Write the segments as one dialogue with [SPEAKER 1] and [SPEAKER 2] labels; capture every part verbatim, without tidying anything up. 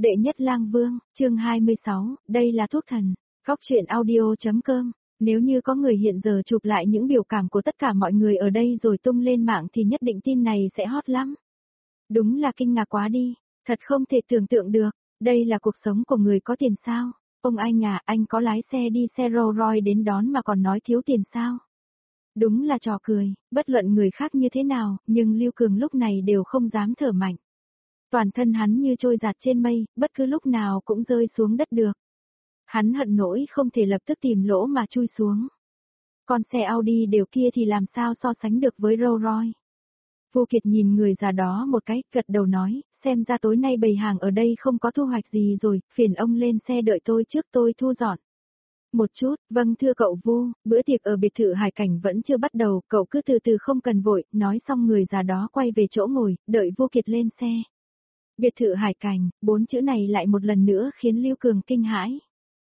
[SPEAKER 1] Đệ nhất lang vương, chương hai mươi sáu, đây là thuốc thần. Góc truyện audio.com. Nếu như có người hiện giờ chụp lại những biểu cảm của tất cả mọi người ở đây rồi tung lên mạng thì nhất định tin này sẽ hot lắm. Đúng là kinh ngạc quá đi, thật không thể tưởng tượng được, đây là cuộc sống của người có tiền sao? Ông anh à, anh có lái xe đi xe Rolls Royce đến đón mà còn nói thiếu tiền sao? Đúng là trò cười, bất luận người khác như thế nào, nhưng Lưu Cường lúc này đều không dám thở mạnh. Toàn thân hắn như trôi giạt trên mây, bất cứ lúc nào cũng rơi xuống đất được. Hắn hận nỗi không thể lập tức tìm lỗ mà chui xuống. Con xe Audi đều kia thì làm sao so sánh được với Rolls Royce. Vô Kiệt nhìn người già đó một cái, gật đầu nói, xem ra tối nay bày hàng ở đây không có thu hoạch gì rồi, phiền ông lên xe đợi tôi trước tôi thu dọn. Một chút, vâng thưa cậu Vu, bữa tiệc ở biệt thự Hải Cảnh vẫn chưa bắt đầu, cậu cứ từ từ không cần vội, nói xong người già đó quay về chỗ ngồi, đợi Vô Kiệt lên xe. Biệt thự Hải Cảnh, bốn chữ này lại một lần nữa khiến Lưu Cường kinh hãi.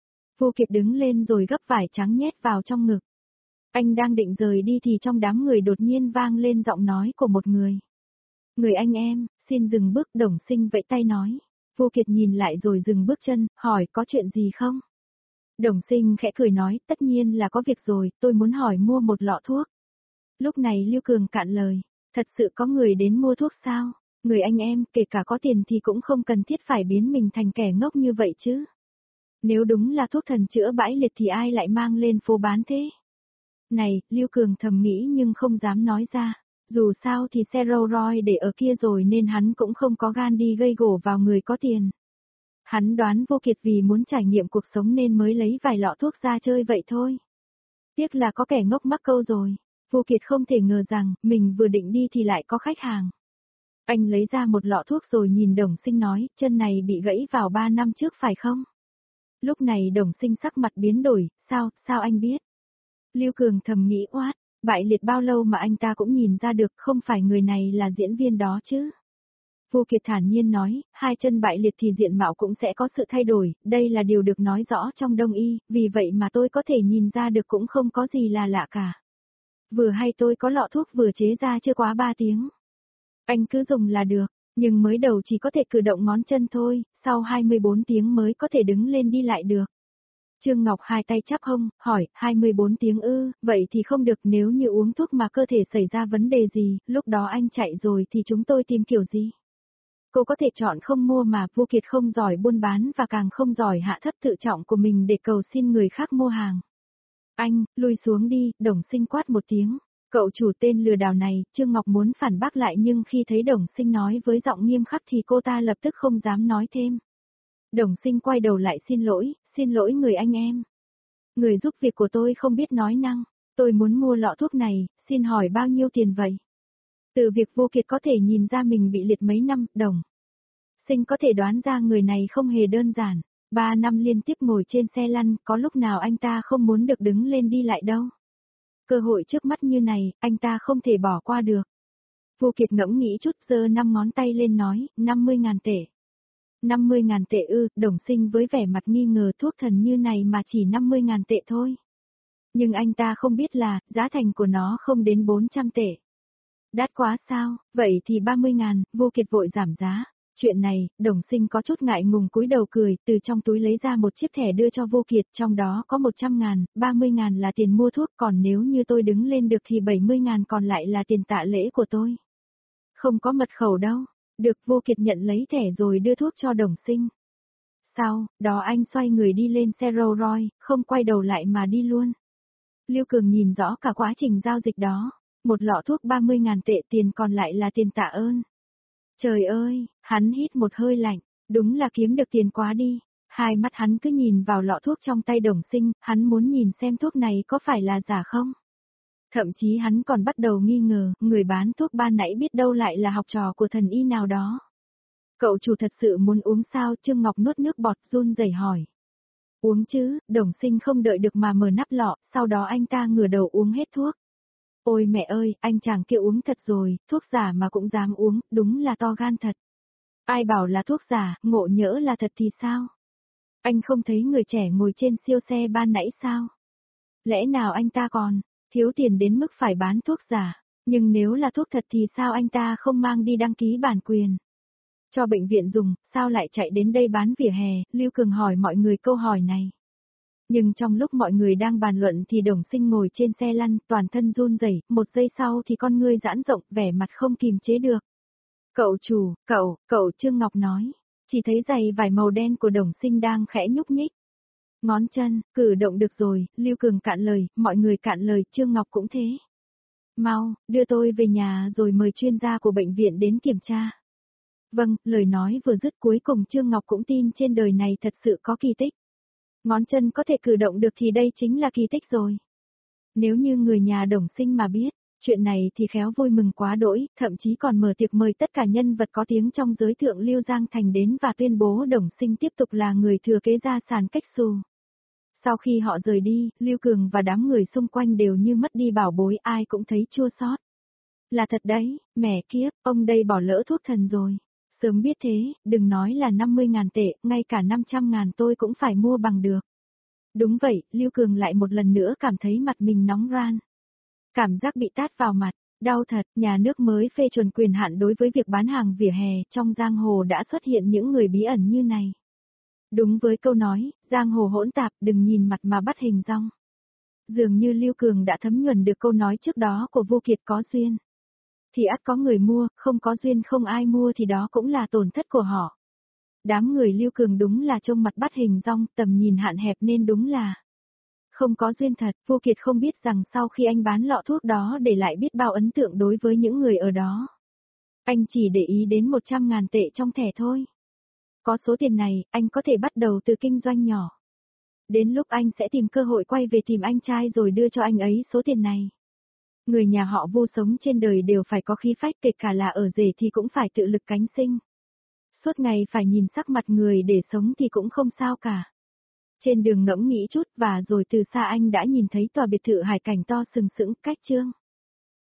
[SPEAKER 1] Vô Kiệt đứng lên rồi gấp vải trắng nhét vào trong ngực. Anh đang định rời đi thì trong đám người đột nhiên vang lên giọng nói của một người. Người anh em, xin dừng bước. Đồng Sinh vẫy tay nói. Vô Kiệt nhìn lại rồi dừng bước chân, hỏi có chuyện gì không? Đồng Sinh khẽ cười nói, tất nhiên là có việc rồi, tôi muốn hỏi mua một lọ thuốc. Lúc này Lưu Cường cạn lời, thật sự có người đến mua thuốc sao? Người anh em, kể cả có tiền thì cũng không cần thiết phải biến mình thành kẻ ngốc như vậy chứ. Nếu đúng là thuốc thần chữa bãi liệt thì ai lại mang lên phố bán thế? Này, Lưu Cường thầm nghĩ nhưng không dám nói ra. Dù sao thì xe Rolls Royce để ở kia rồi nên hắn cũng không có gan đi gây gổ vào người có tiền. Hắn đoán Vô Kiệt vì muốn trải nghiệm cuộc sống nên mới lấy vài lọ thuốc ra chơi vậy thôi. Tiếc là có kẻ ngốc mắc câu rồi. Vô Kiệt không thể ngờ rằng mình vừa định đi thì lại có khách hàng. Anh lấy ra một lọ thuốc rồi nhìn Đồng Sinh nói, chân này bị gãy vào ba năm trước phải không? Lúc này Đồng Sinh sắc mặt biến đổi, sao, sao anh biết? Lưu Cường thầm nghĩ oát, bại liệt bao lâu mà anh ta cũng nhìn ra được không phải người này là diễn viên đó chứ? Vô Kiệt thản nhiên nói, hai chân bại liệt thì diện mạo cũng sẽ có sự thay đổi, đây là điều được nói rõ trong Đông y, vì vậy mà tôi có thể nhìn ra được cũng không có gì là lạ cả. Vừa hay tôi có lọ thuốc vừa chế ra chưa quá ba tiếng. Anh cứ dùng là được, nhưng mới đầu chỉ có thể cử động ngón chân thôi, sau hai mươi bốn tiếng mới có thể đứng lên đi lại được. Trương Ngọc hai tay chắp hông, hỏi, hai mươi bốn tiếng ư, vậy thì không được, nếu như uống thuốc mà cơ thể xảy ra vấn đề gì, lúc đó anh chạy rồi thì chúng tôi tìm kiểu gì? Cô có thể chọn không mua mà. Vô Kiệt không giỏi buôn bán và càng không giỏi hạ thấp tự trọng của mình để cầu xin người khác mua hàng. Anh, lui xuống đi. Đồng Sinh quát một tiếng. Cậu chủ tên lừa đảo này, Trương Ngọc muốn phản bác lại nhưng khi thấy Đồng Sinh nói với giọng nghiêm khắc thì cô ta lập tức không dám nói thêm. Đồng Sinh quay đầu lại xin lỗi, xin lỗi người anh em. Người giúp việc của tôi không biết nói năng, tôi muốn mua lọ thuốc này, xin hỏi bao nhiêu tiền vậy? Từ việc Vô Kiệt có thể nhìn ra mình bị liệt mấy năm, Đồng Sinh có thể đoán ra người này không hề đơn giản. Ba năm liên tiếp ngồi trên xe lăn, có lúc nào anh ta không muốn được đứng lên đi lại đâu. Cơ hội trước mắt như này, anh ta không thể bỏ qua được. Vô Kiệt ngẫm nghĩ chút, giơ năm ngón tay lên nói, năm mươi ngàn tệ. năm mươi ngàn tệ ư? Đồng Sinh với vẻ mặt nghi ngờ, thuốc thần như này mà chỉ năm mươi ngàn tệ thôi. Nhưng anh ta không biết là, giá thành của nó không đến bốn trăm tệ. Đắt quá sao? Vậy thì ba mươi ngàn, Vô Kiệt vội giảm giá. Chuyện này, Đồng Sinh có chút ngại ngùng cúi đầu cười, từ trong túi lấy ra một chiếc thẻ đưa cho Vô Kiệt, trong đó có một trăm ngàn, ba mươi ngàn là tiền mua thuốc, còn nếu như tôi đứng lên được thì bảy mươi ngàn còn lại là tiền tạ lễ của tôi. Không có mật khẩu đâu. Được. Vô Kiệt nhận lấy thẻ rồi đưa thuốc cho Đồng Sinh. Sau đó anh xoay người đi lên xe Rolls Royce, không quay đầu lại mà đi luôn. Lưu Cường nhìn rõ cả quá trình giao dịch đó. Một lọ thuốc ba mươi ngàn tệ, tiền còn lại là tiền tạ ơn. Trời ơi, hắn hít một hơi lạnh, đúng là kiếm được tiền quá đi. Hai mắt hắn cứ nhìn vào lọ thuốc trong tay Đồng Sinh, hắn muốn nhìn xem thuốc này có phải là giả không. Thậm chí hắn còn bắt đầu nghi ngờ, người bán thuốc ban nãy biết đâu lại là học trò của thần y nào đó. Cậu chủ thật sự muốn uống sao? Trương Ngọc nuốt nước bọt run rẩy hỏi. Uống chứ. Đồng Sinh không đợi được mà mở nắp lọ, sau đó anh ta ngửa đầu uống hết thuốc. Ôi mẹ ơi, anh chàng kia uống thật rồi, thuốc giả mà cũng dám uống, đúng là to gan thật. Ai bảo là thuốc giả, ngộ nhỡ là thật thì sao? Anh không thấy người trẻ ngồi trên siêu xe ban nãy sao? Lẽ nào anh ta còn thiếu tiền đến mức phải bán thuốc giả? Nhưng nếu là thuốc thật thì sao anh ta không mang đi đăng ký bản quyền? Cho bệnh viện dùng, sao lại chạy đến đây bán vỉa hè, Lưu Cường hỏi mọi người câu hỏi này. Nhưng trong lúc mọi người đang bàn luận thì Đồng Sinh ngồi trên xe lăn, toàn thân run rẩy, một giây sau thì con ngươi giãn rộng, vẻ mặt không kìm chế được. Cậu chủ, cậu, cậu Trương Ngọc nói, chỉ thấy giày vải màu đen của Đồng Sinh đang khẽ nhúc nhích. Ngón chân, cử động được rồi, Lưu Cường cạn lời, mọi người cạn lời, Trương Ngọc cũng thế. Mau, đưa tôi về nhà rồi mời chuyên gia của bệnh viện đến kiểm tra. Vâng, lời nói vừa dứt cuối cùng Trương Ngọc cũng tin trên đời này thật sự có kỳ tích. Ngón chân có thể cử động được thì đây chính là kỳ tích rồi. Nếu như người nhà Đồng Sinh mà biết, chuyện này thì khéo vui mừng quá đỗi, thậm chí còn mở tiệc mời tất cả nhân vật có tiếng trong giới thượng lưu Giang Thành đến và tuyên bố Đồng Sinh tiếp tục là người thừa kế gia sản Cách Xù. Sau khi họ rời đi, Lưu Cường và đám người xung quanh đều như mất đi bảo bối, ai cũng thấy chua xót. Là thật đấy, mẹ kiếp, ông đây bỏ lỡ thuốc thần rồi. Sớm biết thế, đừng nói là năm mươi ngàn tệ, ngay cả năm trăm ngàn tôi cũng phải mua bằng được. Đúng vậy, Lưu Cường lại một lần nữa cảm thấy mặt mình nóng ran. Cảm giác bị tát vào mặt, đau thật, nhà nước mới phê chuẩn quyền hạn đối với việc bán hàng vỉa hè, trong giang hồ đã xuất hiện những người bí ẩn như này. Đúng với câu nói, giang hồ hỗn tạp, đừng nhìn mặt mà bắt hình dong. Dường như Lưu Cường đã thấm nhuần được câu nói trước đó của Vô Kiệt, có duyên thì ắt có người mua, không có duyên không ai mua thì đó cũng là tổn thất của họ. Đám người Lưu Cường đúng là trông mặt bắt hình dong, tầm nhìn hạn hẹp nên đúng là không có duyên thật. Vô Kiệt không biết rằng sau khi anh bán lọ thuốc đó để lại biết bao ấn tượng đối với những người ở đó. Anh chỉ để ý đến một trăm ngàn tệ trong thẻ thôi. Có số tiền này, anh có thể bắt đầu từ kinh doanh nhỏ. Đến lúc anh sẽ tìm cơ hội quay về tìm anh trai rồi đưa cho anh ấy số tiền này. Người nhà họ Vô sống trên đời đều phải có khí phách, kể cả là ở rể thì cũng phải tự lực cánh sinh. Suốt ngày phải nhìn sắc mặt người để sống thì cũng không sao cả. Trên đường ngẫm nghĩ chút và rồi từ xa anh đã nhìn thấy tòa biệt thự hải cảnh to sừng sững cách Trương